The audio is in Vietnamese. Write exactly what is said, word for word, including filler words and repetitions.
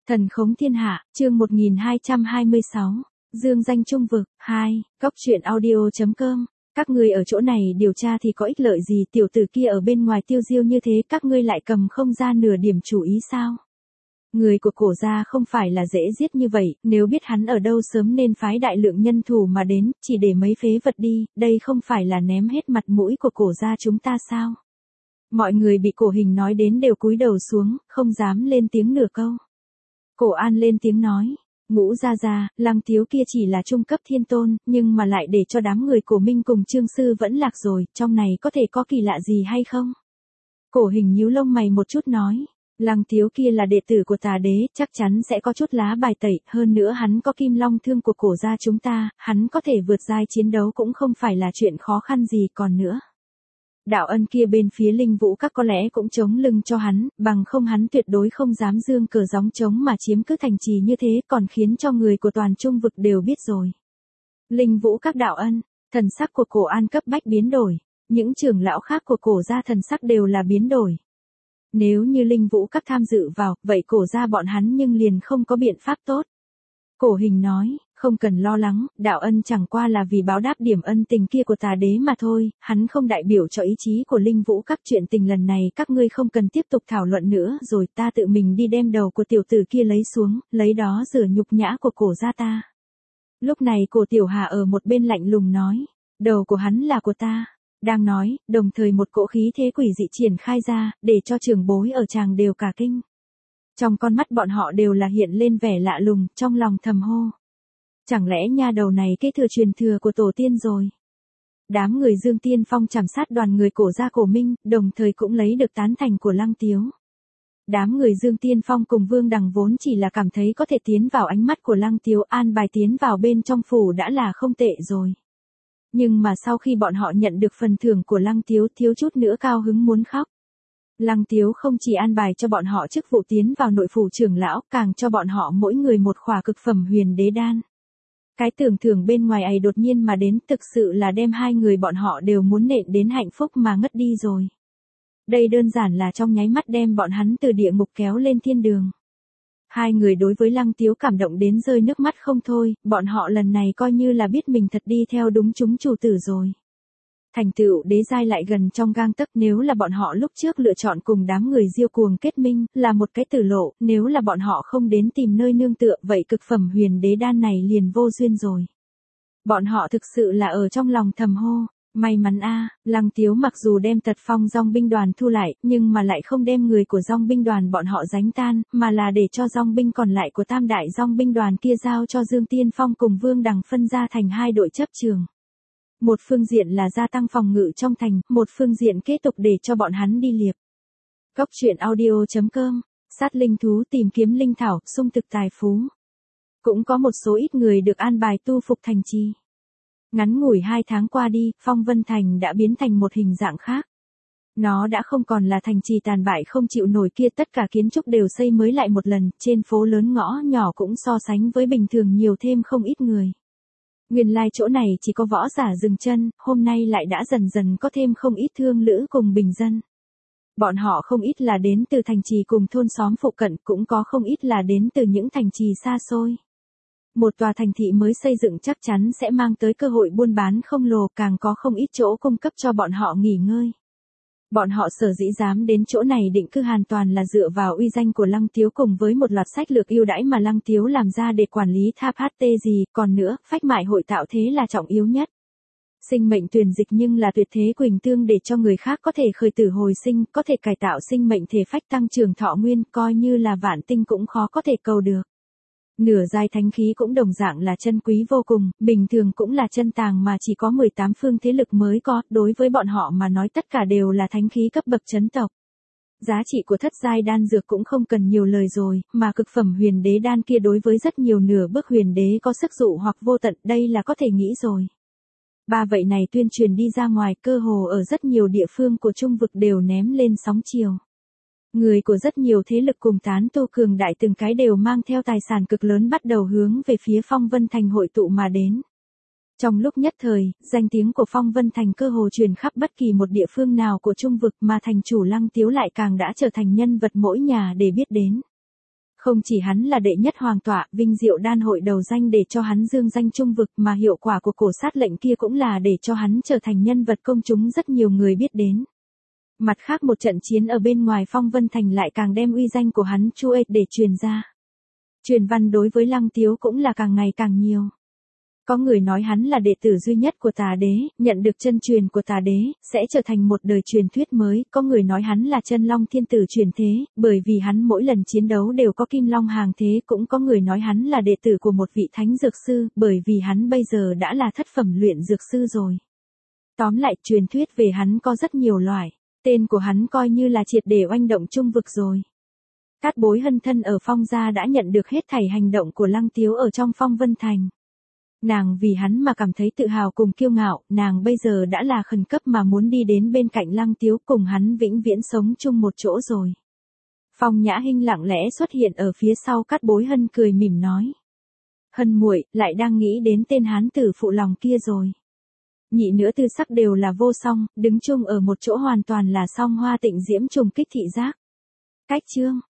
Thần khống thiên hạ, chương một nghìn hai trăm hai mươi sáu, Dương danh trung vực, hai, Cóc truyện audio.com. Các ngươi ở chỗ này điều tra thì có ích lợi gì, tiểu tử kia ở bên ngoài tiêu diêu như thế các ngươi lại cầm không ra nửa điểm chủ ý sao? Người của cổ gia không phải là dễ giết như vậy, nếu biết hắn ở đâu sớm nên phái đại lượng nhân thủ mà đến, chỉ để mấy phế vật đi, đây không phải là ném hết mặt mũi của cổ gia chúng ta sao? Mọi người bị Cổ Hình nói đến đều cúi đầu xuống, không dám lên tiếng nửa câu. Cổ An lên tiếng nói, Ngũ gia gia, Lăng Tiếu kia chỉ là trung cấp thiên tôn, nhưng mà lại để cho đám người Cổ Minh cùng Trương Sư vẫn lạc rồi, trong này có thể có kỳ lạ gì hay không? Cổ Hình nhíu lông mày một chút nói, Lăng Tiếu kia là đệ tử của Tà Đế, chắc chắn sẽ có chút lá bài tẩy, hơn nữa hắn có kim long thương của cổ gia chúng ta, hắn có thể vượt giai chiến đấu cũng không phải là chuyện khó khăn gì còn nữa. Đạo Ân kia bên phía Linh Vũ Các có lẽ cũng chống lưng cho hắn, bằng không hắn tuyệt đối không dám dương cờ gióng trống mà chiếm cứ thành trì như thế, còn khiến cho người của toàn trung vực đều biết rồi. Linh Vũ Các Đạo Ân, thần sắc của Cổ An cấp bách biến đổi, những trưởng lão khác của cổ gia thần sắc đều là biến đổi. Nếu như Linh Vũ Các tham dự vào, vậy cổ gia bọn hắn nhưng liền không có biện pháp tốt. Cổ Hình nói, không cần lo lắng, Đạo Ân chẳng qua là vì báo đáp điểm ân tình kia của Tà Đế mà thôi, hắn không đại biểu cho ý chí của Linh Vũ Các. Chuyện tình lần này các ngươi không cần tiếp tục thảo luận nữa rồi, ta tự mình đi đem đầu của tiểu tử kia lấy xuống, lấy đó rửa nhục nhã của cổ gia ta. Lúc này Cổ Tiểu Hà ở một bên lạnh lùng nói, đầu của hắn là của ta. Đang nói, đồng thời một cỗ khí thế quỷ dị triển khai ra, để cho trưởng bối ở tràng đều cả kinh. Trong con mắt bọn họ đều là hiện lên vẻ lạ lùng, trong lòng thầm hô. Chẳng lẽ nha đầu này kế thừa truyền thừa của tổ tiên rồi? Đám người Dương Tiên Phong chảm sát đoàn người cổ gia Cổ Minh, đồng thời cũng lấy được tán thành của Lăng Tiếu. Đám người Dương Tiên Phong cùng Vương Đằng vốn chỉ là cảm thấy có thể tiến vào ánh mắt của Lăng Tiếu, an bài tiến vào bên trong phủ đã là không tệ rồi. Nhưng mà sau khi bọn họ nhận được phần thưởng của Lăng Tiếu, thiếu chút nữa cao hứng muốn khóc. Lăng Tiếu không chỉ an bài cho bọn họ chức vụ tiến vào nội phủ trưởng lão, càng cho bọn họ mỗi người một khỏa cực phẩm huyền đế đan. Cái tưởng thưởng bên ngoài ấy đột nhiên mà đến, thực sự là đem hai người bọn họ đều muốn nện đến hạnh phúc mà ngất đi rồi. Đây đơn giản là trong nháy mắt đem bọn hắn từ địa ngục kéo lên thiên đường. Hai người đối với Lăng Tiếu cảm động đến rơi nước mắt không thôi, bọn họ lần này coi như là biết mình thật đi theo đúng chúng chủ tử rồi. Thành tựu đế giai lại gần trong gang tấc, nếu là bọn họ lúc trước lựa chọn cùng đám người Diêu Cuồng kết minh, là một cái tử lộ, nếu là bọn họ không đến tìm nơi nương tựa, vậy cực phẩm huyền đế đan này liền vô duyên rồi. Bọn họ thực sự là ở trong lòng thầm hô, may mắn a, Lăng Tiếu mặc dù đem Tật Phong Dong binh đoàn thu lại, nhưng mà lại không đem người của Dong binh đoàn bọn họ đánh tan, mà là để cho Dong binh còn lại của Tam đại Dong binh đoàn kia giao cho Dương Tiên Phong cùng Vương Đằng phân ra thành hai đội chấp trường. Một phương diện là gia tăng phòng ngự trong thành, một phương diện kế tục để cho bọn hắn đi liệp. Cóc truyện audio.com, sát linh thú tìm kiếm linh thảo, sung thực tài phú. Cũng có một số ít người được an bài tu phục thành trì. Ngắn ngủi hai tháng qua đi, Phong Vân Thành đã biến thành một hình dạng khác. Nó đã không còn là thành trì tàn bại không chịu nổi kia, tất cả kiến trúc đều xây mới lại một lần, trên phố lớn ngõ nhỏ cũng so sánh với bình thường nhiều thêm không ít người. Nguyên lai chỗ này chỉ có võ giả dừng chân, hôm nay lại đã dần dần có thêm không ít thương lữ cùng bình dân. Bọn họ không ít là đến từ thành trì cùng thôn xóm phụ cận, cũng có không ít là đến từ những thành trì xa xôi. Một tòa thành thị mới xây dựng chắc chắn sẽ mang tới cơ hội buôn bán không lồ, càng có không ít chỗ cung cấp cho bọn họ nghỉ ngơi. Bọn họ sở dĩ dám đến chỗ này định cư hoàn toàn là dựa vào uy danh của Lăng Tiếu cùng với một loạt sách lược ưu đãi mà Lăng Tiếu làm ra để quản lý tháp hát tê gì, còn nữa, phách mại hội tạo thế là trọng yếu nhất. Sinh mệnh tuyển dịch nhưng là tuyệt thế quỳnh tương để cho người khác có thể khởi tử hồi sinh, có thể cải tạo sinh mệnh thể phách tăng trưởng thọ nguyên, coi như là vạn tinh cũng khó có thể cầu được. Nửa giai thánh khí cũng đồng dạng là chân quý vô cùng, bình thường cũng là chân tàng mà chỉ có mười tám phương thế lực mới có, đối với bọn họ mà nói tất cả đều là thánh khí cấp bậc chấn tộc. Giá trị của thất giai đan dược cũng không cần nhiều lời rồi, mà cực phẩm huyền đế đan kia đối với rất nhiều nửa bước huyền đế có sức dụ hoặc vô tận, đây là có thể nghĩ rồi. Ba vậy này tuyên truyền đi ra ngoài, cơ hồ ở rất nhiều địa phương của trung vực đều ném lên sóng chiều. Người của rất nhiều thế lực cùng tán tu cường đại từng cái đều mang theo tài sản cực lớn bắt đầu hướng về phía Phong Vân Thành hội tụ mà đến. Trong lúc nhất thời, danh tiếng của Phong Vân Thành cơ hồ truyền khắp bất kỳ một địa phương nào của trung vực, mà thành chủ Lăng Tiếu lại càng đã trở thành nhân vật mỗi nhà để biết đến. Không chỉ hắn là đệ nhất hoàng tọa, vinh diệu đan hội đầu danh để cho hắn dương danh trung vực, mà hiệu quả của cổ sát lệnh kia cũng là để cho hắn trở thành nhân vật công chúng rất nhiều người biết đến. Mặt khác một trận chiến ở bên ngoài Phong Vân Thành lại càng đem uy danh của hắn chuê để truyền ra. Truyền văn đối với Lăng Tiếu cũng là càng ngày càng nhiều. Có người nói hắn là đệ tử duy nhất của tà đế, nhận được chân truyền của tà đế, sẽ trở thành một đời truyền thuyết mới. Có người nói hắn là chân long thiên tử truyền thế, bởi vì hắn mỗi lần chiến đấu đều có kim long hàng thế. Cũng có người nói hắn là đệ tử của một vị thánh dược sư, bởi vì hắn bây giờ đã là thất phẩm luyện dược sư rồi. Tóm lại, truyền thuyết về hắn có rất nhiều loại. Tên của hắn coi như là triệt để oanh động trung vực rồi. Cát Bối Hân thân ở Phong gia đã nhận được hết thảy hành động của Lăng Tiếu ở trong Phong Vân Thành. Nàng vì hắn mà cảm thấy tự hào cùng kiêu ngạo, nàng bây giờ đã là khẩn cấp mà muốn đi đến bên cạnh Lăng Tiếu cùng hắn vĩnh viễn sống chung một chỗ rồi. Phong Nhã Hinh lặng lẽ xuất hiện ở phía sau Cát Bối Hân cười mỉm nói. Hân muội lại đang nghĩ đến tên hán tử phụ lòng kia rồi. Nhị nữa tư sắc đều là vô song, đứng chung ở một chỗ hoàn toàn là song hoa tịnh diễm trùng kích thị giác. Cách chương